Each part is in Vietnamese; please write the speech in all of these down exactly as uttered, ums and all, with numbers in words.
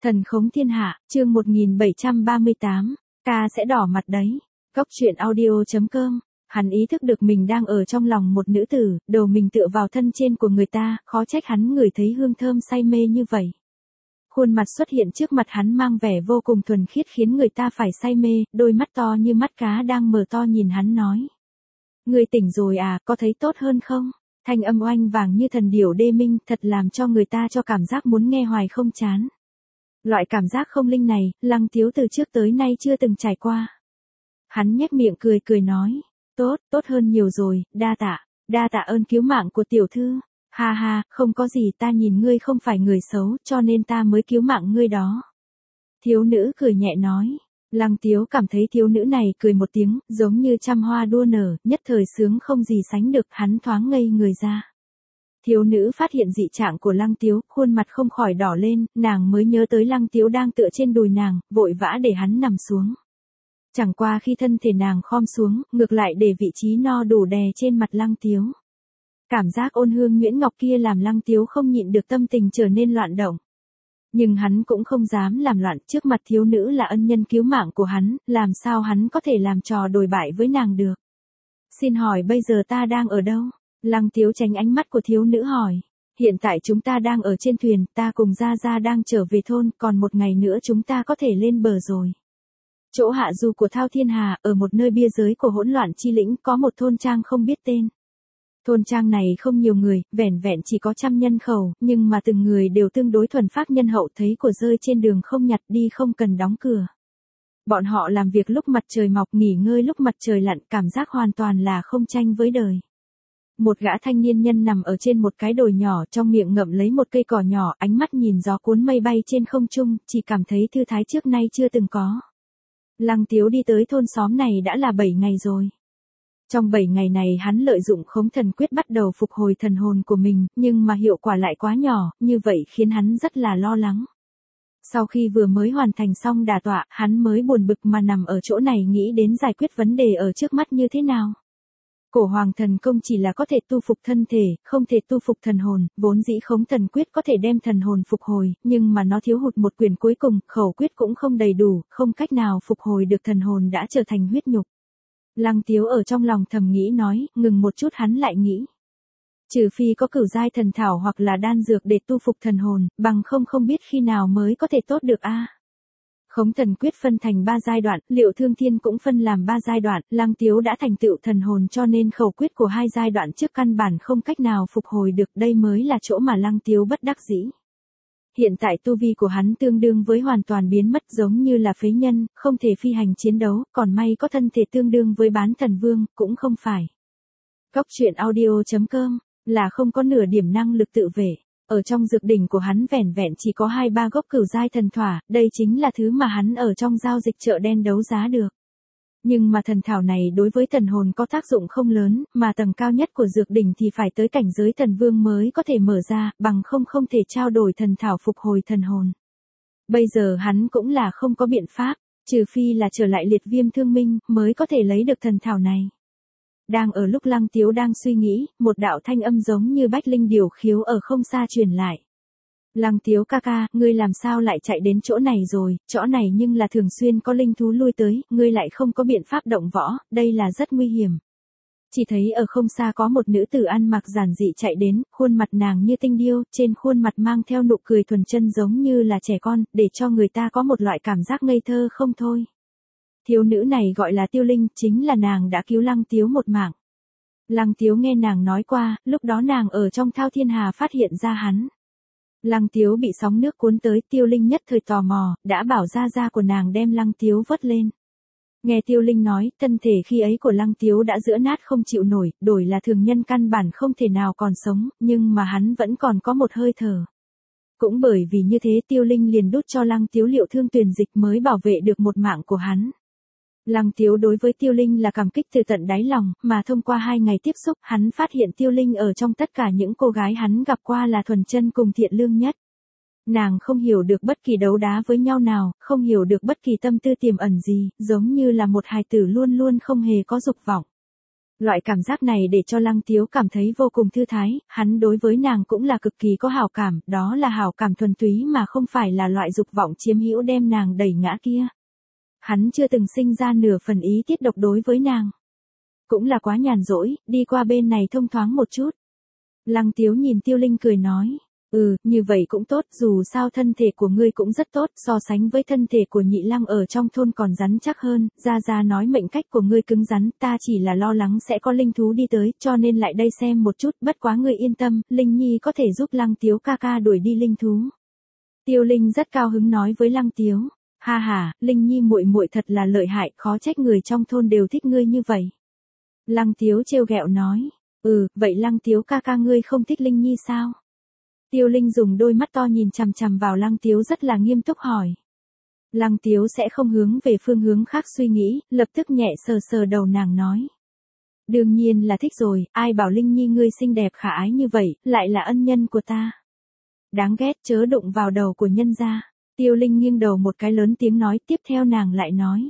Thần khống thiên hạ, chương một nghìn bảy trăm ba mươi tám, ca sẽ đỏ mặt đấy. Góc truyện audio.com, hắn ý thức được mình đang ở trong lòng một nữ tử, đầu mình tựa vào thân trên của người ta, khó trách hắn ngửi thấy hương thơm say mê như vậy. Khuôn mặt xuất hiện trước mặt hắn mang vẻ vô cùng thuần khiết khiến người ta phải say mê, đôi mắt to như mắt cá đang mở to nhìn hắn nói. Ngươi tỉnh rồi à, có thấy tốt hơn không? Thanh âm oanh vàng như thần điểu đê minh, thật làm cho người ta cho cảm giác muốn nghe hoài không chán. Loại cảm giác không linh này, Lăng Tiếu từ trước tới nay chưa từng trải qua. Hắn nhếch miệng cười cười nói, tốt, tốt hơn nhiều rồi, đa tạ, đa tạ ơn cứu mạng của tiểu thư. Ha ha, không có gì, ta nhìn ngươi không phải người xấu, cho nên ta mới cứu mạng ngươi đó. Thiếu nữ cười nhẹ nói. Lăng Tiếu cảm thấy thiếu nữ này cười một tiếng, giống như trăm hoa đua nở, nhất thời sướng không gì sánh được, hắn thoáng ngây người ra. Thiếu nữ phát hiện dị trạng của Lăng Tiếu, khuôn mặt không khỏi đỏ lên, nàng mới nhớ tới Lăng Tiếu đang tựa trên đùi nàng, vội vã để hắn nằm xuống. Chẳng qua khi thân thể nàng khom xuống, ngược lại để vị trí no đủ đè trên mặt Lăng Tiếu. Cảm giác ôn hương nhuyễn ngọc kia làm Lăng Tiếu không nhịn được tâm tình trở nên loạn động. Nhưng hắn cũng không dám làm loạn, trước mặt thiếu nữ là ân nhân cứu mạng của hắn, làm sao hắn có thể làm trò đồi bại với nàng được. Xin hỏi bây giờ ta đang ở đâu? Lăng Tiếu tránh ánh mắt của thiếu nữ hỏi. Hiện tại chúng ta đang ở trên thuyền, ta cùng Gia Gia đang trở về thôn, còn một ngày nữa chúng ta có thể lên bờ rồi. Chỗ hạ du của Thao Thiên Hà, ở một nơi biên giới của hỗn loạn chi lĩnh, có một thôn trang không biết tên. Thôn trang này không nhiều người, vẻn vẹn chỉ có trăm nhân khẩu, nhưng mà từng người đều tương đối thuần phác nhân hậu, thấy của rơi trên đường không nhặt đi, không cần đóng cửa. Bọn họ làm việc lúc mặt trời mọc, nghỉ ngơi lúc mặt trời lặn, cảm giác hoàn toàn là không tranh với đời. Một gã thanh niên nhân nằm ở trên một cái đồi nhỏ, trong miệng ngậm lấy một cây cỏ nhỏ, ánh mắt nhìn gió cuốn mây bay trên không trung, chỉ cảm thấy thư thái trước nay chưa từng có. Lăng Tiếu đi tới thôn xóm này đã là bảy ngày rồi. Trong bảy ngày này hắn lợi dụng khống thần quyết bắt đầu phục hồi thần hồn của mình, nhưng mà hiệu quả lại quá nhỏ, như vậy khiến hắn rất là lo lắng. Sau khi vừa mới hoàn thành xong đả tọa, hắn mới buồn bực mà nằm ở chỗ này nghĩ đến giải quyết vấn đề ở trước mắt như thế nào. Cổ hoàng thần công chỉ là có thể tu phục thân thể, không thể tu phục thần hồn, vốn dĩ khống thần quyết có thể đem thần hồn phục hồi, nhưng mà nó thiếu hụt một quyền cuối cùng, khẩu quyết cũng không đầy đủ, không cách nào phục hồi được thần hồn đã trở thành huyết nhục. Lăng Tiếu ở trong lòng thầm nghĩ nói, ngừng một chút hắn lại nghĩ. Trừ phi có cửu giai thần thảo hoặc là đan dược để tu phục thần hồn, bằng không không biết khi nào mới có thể tốt được a. Khống thần quyết phân thành ba giai đoạn, Liệu Thương Thiên cũng phân làm ba giai đoạn, Lăng Tiếu đã thành tựu thần hồn cho nên khẩu quyết của hai giai đoạn trước căn bản không cách nào phục hồi được, đây mới là chỗ mà Lăng Tiếu bất đắc dĩ. Hiện tại tu vi của hắn tương đương với hoàn toàn biến mất, giống như là phế nhân, không thể phi hành chiến đấu, còn may có thân thể tương đương với bán thần vương, cũng không phải. Góc truyện audio.com, là không có nửa điểm năng lực tự vệ. Ở trong dược đỉnh của hắn vẻn vẹn chỉ có hai ba gốc cửu giai thần thỏa, đây chính là thứ mà hắn ở trong giao dịch chợ đen đấu giá được. Nhưng mà thần thảo này đối với thần hồn có tác dụng không lớn, mà tầng cao nhất của dược đỉnh thì phải tới cảnh giới thần vương mới có thể mở ra, bằng không không thể trao đổi thần thảo phục hồi thần hồn. Bây giờ hắn cũng là không có biện pháp, trừ phi là trở lại liệt viêm thương minh, mới có thể lấy được thần thảo này. Đang ở lúc Lăng Tiếu đang suy nghĩ, một đạo thanh âm giống như bách linh điều khiếu ở không xa truyền lại. Lăng Tiếu ca ca, ngươi làm sao lại chạy đến chỗ này rồi, chỗ này nhưng là thường xuyên có linh thú lui tới, ngươi lại không có biện pháp động võ, đây là rất nguy hiểm. Chỉ thấy ở không xa có một nữ tử ăn mặc giản dị chạy đến, khuôn mặt nàng như tinh điêu, trên khuôn mặt mang theo nụ cười thuần chân giống như là trẻ con, để cho người ta có một loại cảm giác ngây thơ không thôi. Thiếu nữ này gọi là Tiêu Linh, chính là nàng đã cứu Lăng Tiếu một mạng. Lăng Tiếu nghe nàng nói qua, lúc đó nàng ở trong Thao Thiên Hà phát hiện ra hắn. Lăng Tiếu bị sóng nước cuốn tới, Tiêu Linh nhất thời tò mò, đã bảo Gia Gia của nàng đem Lăng Tiếu vớt lên. Nghe Tiêu Linh nói, thân thể khi ấy của Lăng Tiếu đã giữa nát không chịu nổi, đổi là thường nhân căn bản không thể nào còn sống, nhưng mà hắn vẫn còn có một hơi thở. Cũng bởi vì như thế Tiêu Linh liền đút cho Lăng Tiếu liệu thương tuyền dịch mới bảo vệ được một mạng của hắn. Lăng Tiếu đối với Tiêu Linh là cảm kích từ tận đáy lòng, mà thông qua hai ngày tiếp xúc, hắn phát hiện Tiêu Linh ở trong tất cả những cô gái hắn gặp qua là thuần chân cùng thiện lương nhất. Nàng không hiểu được bất kỳ đấu đá với nhau nào, không hiểu được bất kỳ tâm tư tiềm ẩn gì, giống như là một hài tử luôn luôn không hề có dục vọng. Loại cảm giác này để cho Lăng Tiếu cảm thấy vô cùng thư thái, hắn đối với nàng cũng là cực kỳ có hảo cảm, đó là hảo cảm thuần túy mà không phải là loại dục vọng chiếm hữu đem nàng đẩy ngã kia. Hắn chưa từng sinh ra nửa phần ý tiết độc đối với nàng. Cũng là quá nhàn rỗi, đi qua bên này thông thoáng một chút. Lăng Tiếu nhìn Tiêu Linh cười nói, ừ, như vậy cũng tốt, dù sao thân thể của ngươi cũng rất tốt, so sánh với thân thể của Nhị Lăng ở trong thôn còn rắn chắc hơn, Gia Gia nói mệnh cách của ngươi cứng rắn, ta chỉ là lo lắng sẽ có linh thú đi tới, cho nên lại đây xem một chút, bất quá ngươi yên tâm, Linh Nhi có thể giúp Lăng Tiếu ca ca đuổi đi linh thú. Tiêu Linh rất cao hứng nói với Lăng Tiếu, ha ha, Linh Nhi muội muội thật là lợi hại, khó trách người trong thôn đều thích ngươi như vậy. Lăng Tiếu trêu ghẹo nói, ừ, vậy Lăng Tiếu ca ca ngươi không thích Linh Nhi sao? Tiêu Linh dùng đôi mắt to nhìn chằm chằm vào Lăng Tiếu rất là nghiêm túc hỏi. Lăng Tiếu sẽ không hướng về phương hướng khác suy nghĩ, lập tức nhẹ sờ sờ đầu nàng nói. Đương nhiên là thích rồi, ai bảo Linh Nhi ngươi xinh đẹp khả ái như vậy, lại là ân nhân của ta. Đáng ghét chớ đụng vào đầu của nhân gia. Tiêu Linh nghiêng đầu một cái lớn tiếng nói, tiếp theo nàng lại nói.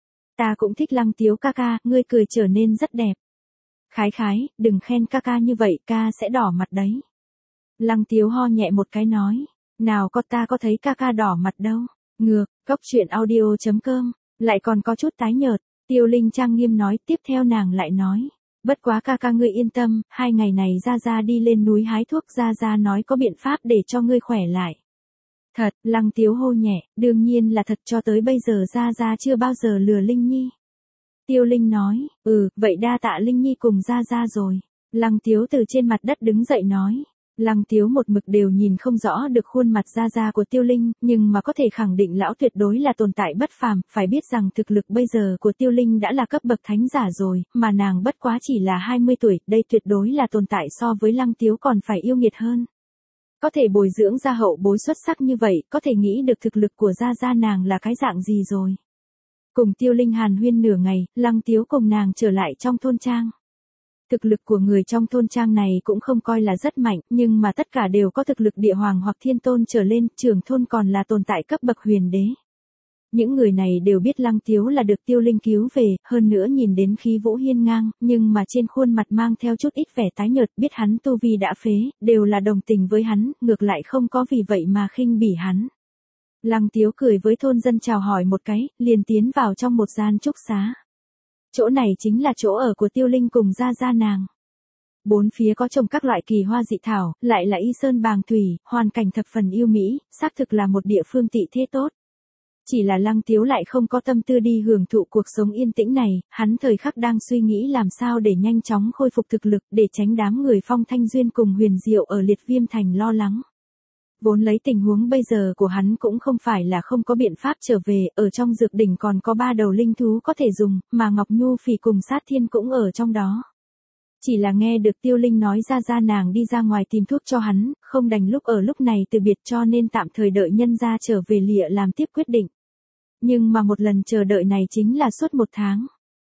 Ta cũng thích Lăng Tiếu ca ca, ngươi cười trở nên rất đẹp. Khái khái, đừng khen ca ca như vậy, ca sẽ đỏ mặt đấy. Lăng Tiếu ho nhẹ một cái nói, nào có ta có thấy ca ca đỏ mặt đâu, ngược, cốc truyện audio chấm com, lại còn có chút tái nhợt, Tiêu Linh trang nghiêm nói, tiếp theo nàng lại nói, bất quá ca ca ngươi yên tâm, hai ngày này Gia Gia đi lên núi hái thuốc, Gia Gia nói có biện pháp để cho ngươi khỏe lại. Thật, Lăng Tiếu hô nhẹ, đương nhiên là thật, cho tới bây giờ Gia Gia chưa bao giờ lừa Linh Nhi. Tiêu Linh nói, ừ, vậy đa tạ Linh Nhi cùng Gia Gia rồi. Lăng Tiếu từ trên mặt đất đứng dậy nói. Lăng Tiếu một mực đều nhìn không rõ được khuôn mặt Gia Gia của Tiêu Linh, nhưng mà có thể khẳng định lão tuyệt đối là tồn tại bất phàm, phải biết rằng thực lực bây giờ của Tiêu Linh đã là cấp bậc thánh giả rồi, mà nàng bất quá chỉ là hai mươi tuổi, đây tuyệt đối là tồn tại so với Lăng Tiếu còn phải yêu nghiệt hơn. Có thể bồi dưỡng ra hậu bối xuất sắc như vậy, có thể nghĩ được thực lực của Gia Gia nàng là cái dạng gì rồi. Cùng Tiêu Linh hàn huyên nửa ngày, Lăng Tiếu cùng nàng trở lại trong thôn trang. Thực lực của người trong thôn trang này cũng không coi là rất mạnh, nhưng mà tất cả đều có thực lực địa hoàng hoặc thiên tôn trở lên, trưởng thôn còn là tồn tại cấp bậc huyền đế. Những người này đều biết Lăng Tiếu là được Tiêu Linh cứu về, hơn nữa nhìn đến khí vũ hiên ngang, nhưng mà trên khuôn mặt mang theo chút ít vẻ tái nhợt, biết hắn tu vi đã phế, đều là đồng tình với hắn, ngược lại không có vì vậy mà khinh bỉ hắn. Lăng Tiếu cười với thôn dân chào hỏi một cái, liền tiến vào trong một gian trúc xá. Chỗ này chính là chỗ ở của Tiêu Linh cùng Gia Gia nàng. Bốn phía có trồng các loại kỳ hoa dị thảo, lại là y sơn bàng thủy, hoàn cảnh thập phần yêu mỹ, xác thực là một địa phương tị thế tốt. Chỉ là Lăng Tiếu lại không có tâm tư đi hưởng thụ cuộc sống yên tĩnh này, hắn thời khắc đang suy nghĩ làm sao để nhanh chóng khôi phục thực lực để tránh đám người Phong Thanh Duyên cùng Huyền Diệu ở Liệt Viêm Thành lo lắng. Vốn lấy tình huống bây giờ của hắn cũng không phải là không có biện pháp trở về, ở trong dược đỉnh còn có ba đầu linh thú có thể dùng, mà Ngọc Nhu Phỉ cùng Sát Thiên cũng ở trong đó. Chỉ là nghe được Tiêu Linh nói ra ra nàng đi ra ngoài tìm thuốc cho hắn, không đành lúc ở lúc này từ biệt cho nên tạm thời đợi nhân gia trở về lịa làm tiếp quyết định. Nhưng mà một lần chờ đợi này chính là suốt một tháng.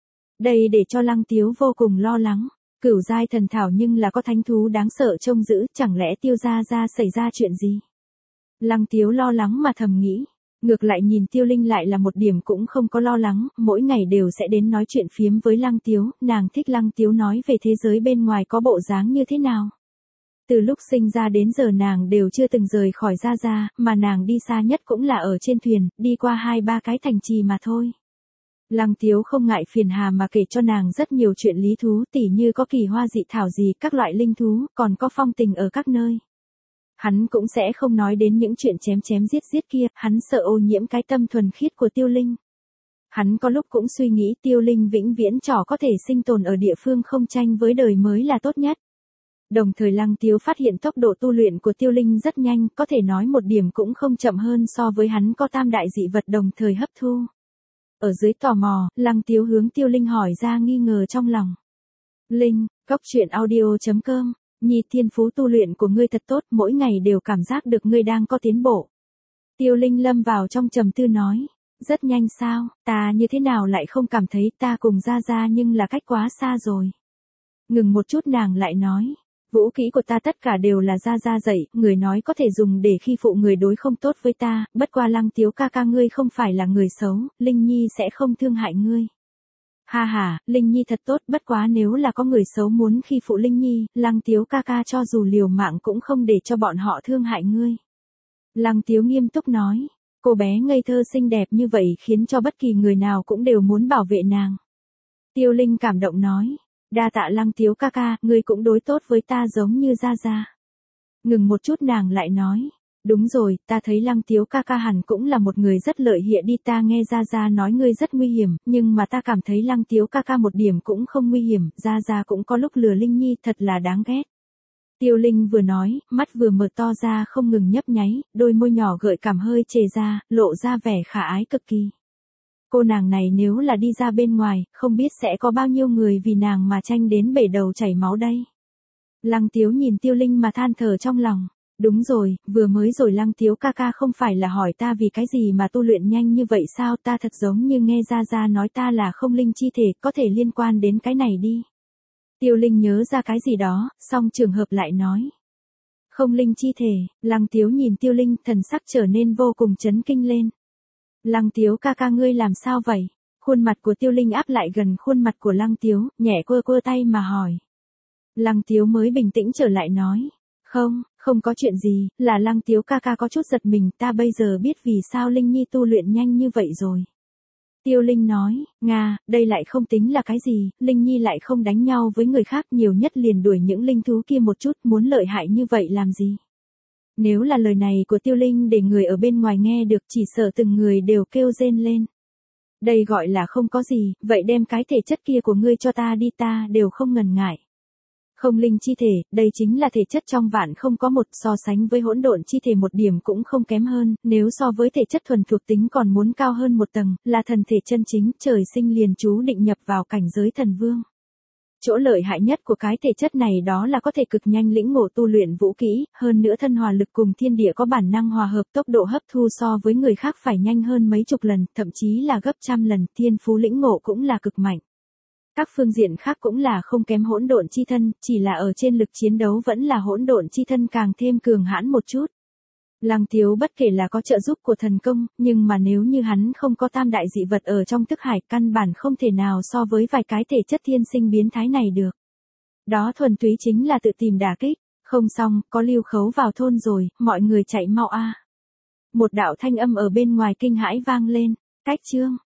Đây để cho Lăng Tiếu vô cùng lo lắng. Cửu giai thần thảo nhưng là có thánh thú đáng sợ trông giữ, chẳng lẽ Tiêu Gia Gia xảy ra chuyện gì? Lăng Tiếu lo lắng mà thầm nghĩ. Ngược lại nhìn Tiêu Linh lại là một điểm cũng không có lo lắng, mỗi ngày đều sẽ đến nói chuyện phiếm với Lăng Tiếu, nàng thích Lăng Tiếu nói về thế giới bên ngoài có bộ dáng như thế nào. Từ lúc sinh ra đến giờ nàng đều chưa từng rời khỏi Gia Gia, mà nàng đi xa nhất cũng là ở trên thuyền, đi qua hai ba cái thành trì mà thôi. Lăng Tiếu không ngại phiền hà mà kể cho nàng rất nhiều chuyện lý thú, tỉ như có kỳ hoa dị thảo gì, các loại linh thú, còn có phong tình ở các nơi. Hắn cũng sẽ không nói đến những chuyện chém chém giết giết kia, hắn sợ ô nhiễm cái tâm thuần khiết của Tiêu Linh. Hắn có lúc cũng suy nghĩ Tiêu Linh vĩnh viễn trỏ có thể sinh tồn ở địa phương không tranh với đời mới là tốt nhất. Đồng thời Lăng Tiếu phát hiện tốc độ tu luyện của Tiêu Linh rất nhanh, có thể nói một điểm cũng không chậm hơn so với hắn có tam đại dị vật đồng thời hấp thu. Ở dưới tò mò, Lăng Tiếu hướng Tiêu Linh hỏi ra nghi ngờ trong lòng. Linh, cốc truyện audio chấm com, Nhi thiên phú tu luyện của ngươi thật tốt, mỗi ngày đều cảm giác được ngươi đang có tiến bộ. Tiêu Linh lâm vào trong trầm tư nói, rất nhanh sao, ta như thế nào lại không cảm thấy, ta cùng Gia Gia nhưng là cách quá xa rồi. Ngừng một chút nàng lại nói, vũ kỹ của ta tất cả đều là Gia Gia dạy, người nói có thể dùng để khi phụ người đối không tốt với ta, bất qua Lăng Tiếu ca ca ngươi không phải là người xấu, Linh Nhi sẽ không thương hại ngươi. Ha ha, Linh Nhi thật tốt, bất quá nếu là có người xấu muốn khi phụ Linh Nhi, Lăng Tiếu ca ca cho dù liều mạng cũng không để cho bọn họ thương hại ngươi. Lăng Tiếu nghiêm túc nói, cô bé ngây thơ xinh đẹp như vậy khiến cho bất kỳ người nào cũng đều muốn bảo vệ nàng. Tiêu Linh cảm động nói, đa tạ Lăng Tiếu ca ca, ngươi cũng đối tốt với ta giống như Gia Gia. Ngừng một chút nàng lại nói, đúng rồi, ta thấy Lăng Tiếu ca ca hẳn cũng là một người rất lợi hại đi, ta nghe Gia Gia nói ngươi rất nguy hiểm, nhưng mà ta cảm thấy Lăng Tiếu ca ca một điểm cũng không nguy hiểm, Gia Gia cũng có lúc lừa Linh Nhi, thật là đáng ghét. Tiêu Linh vừa nói, mắt vừa mở to ra không ngừng nhấp nháy, đôi môi nhỏ gợi cảm hơi chề ra, lộ ra vẻ khả ái cực kỳ. Cô nàng này nếu là đi ra bên ngoài, không biết sẽ có bao nhiêu người vì nàng mà tranh đến bể đầu chảy máu đây. Lăng Tiếu nhìn Tiêu Linh mà than thở trong lòng. Đúng rồi, vừa mới rồi Lăng Tiếu ca ca không phải là hỏi ta vì cái gì mà tu luyện nhanh như vậy sao, ta thật giống như nghe Gia Gia nói ta là không linh chi thể, có thể liên quan đến cái này đi. Tiêu Linh nhớ ra cái gì đó, song trường hợp lại nói. Không linh chi thể, Lăng Tiếu nhìn Tiêu Linh, thần sắc trở nên vô cùng chấn kinh lên. Lăng Tiếu ca ca ngươi làm sao vậy? Khuôn mặt của Tiêu Linh áp lại gần khuôn mặt của Lăng Tiếu, nhẹ quơ quơ tay mà hỏi. Lăng Tiếu mới bình tĩnh trở lại nói. Không, không có chuyện gì, là Lăng Tiếu ca ca có chút giật mình, ta bây giờ biết vì sao Linh Nhi tu luyện nhanh như vậy rồi. Tiêu Linh nói, Nga, đây lại không tính là cái gì, Linh Nhi lại không đánh nhau với người khác, nhiều nhất liền đuổi những linh thú kia một chút, muốn lợi hại như vậy làm gì. Nếu là lời này của Tiêu Linh để người ở bên ngoài nghe được, chỉ sợ từng người đều kêu rên lên. Đây gọi là không có gì, vậy đem cái thể chất kia của ngươi cho ta đi, ta đều không ngần ngại. Không linh chi thể, đây chính là thể chất trong vạn không có một, so sánh với hỗn độn chi thể một điểm cũng không kém hơn, nếu so với thể chất thuần thuộc tính còn muốn cao hơn một tầng, là thần thể chân chính, trời sinh liền chú định nhập vào cảnh giới thần vương. Chỗ lợi hại nhất của cái thể chất này đó là có thể cực nhanh lĩnh ngộ tu luyện vũ kỹ, hơn nữa thân hòa lực cùng thiên địa có bản năng hòa hợp, tốc độ hấp thu so với người khác phải nhanh hơn mấy chục lần, thậm chí là gấp trăm lần, thiên phú lĩnh ngộ cũng là cực mạnh. Các phương diện khác cũng là không kém hỗn độn chi thân, chỉ là ở trên lực chiến đấu vẫn là hỗn độn chi thân càng thêm cường hãn một chút. Lăng Tiếu bất kể là có trợ giúp của thần công, nhưng mà nếu như hắn không có tam đại dị vật ở trong thức hải, căn bản không thể nào so với vài cái thể chất thiên sinh biến thái này được. Đó thuần túy chính là tự tìm đả kích, không xong, có Lưu Khấu vào thôn rồi, mọi người chạy mau a. Một đạo thanh âm ở bên ngoài kinh hãi vang lên, cách chương.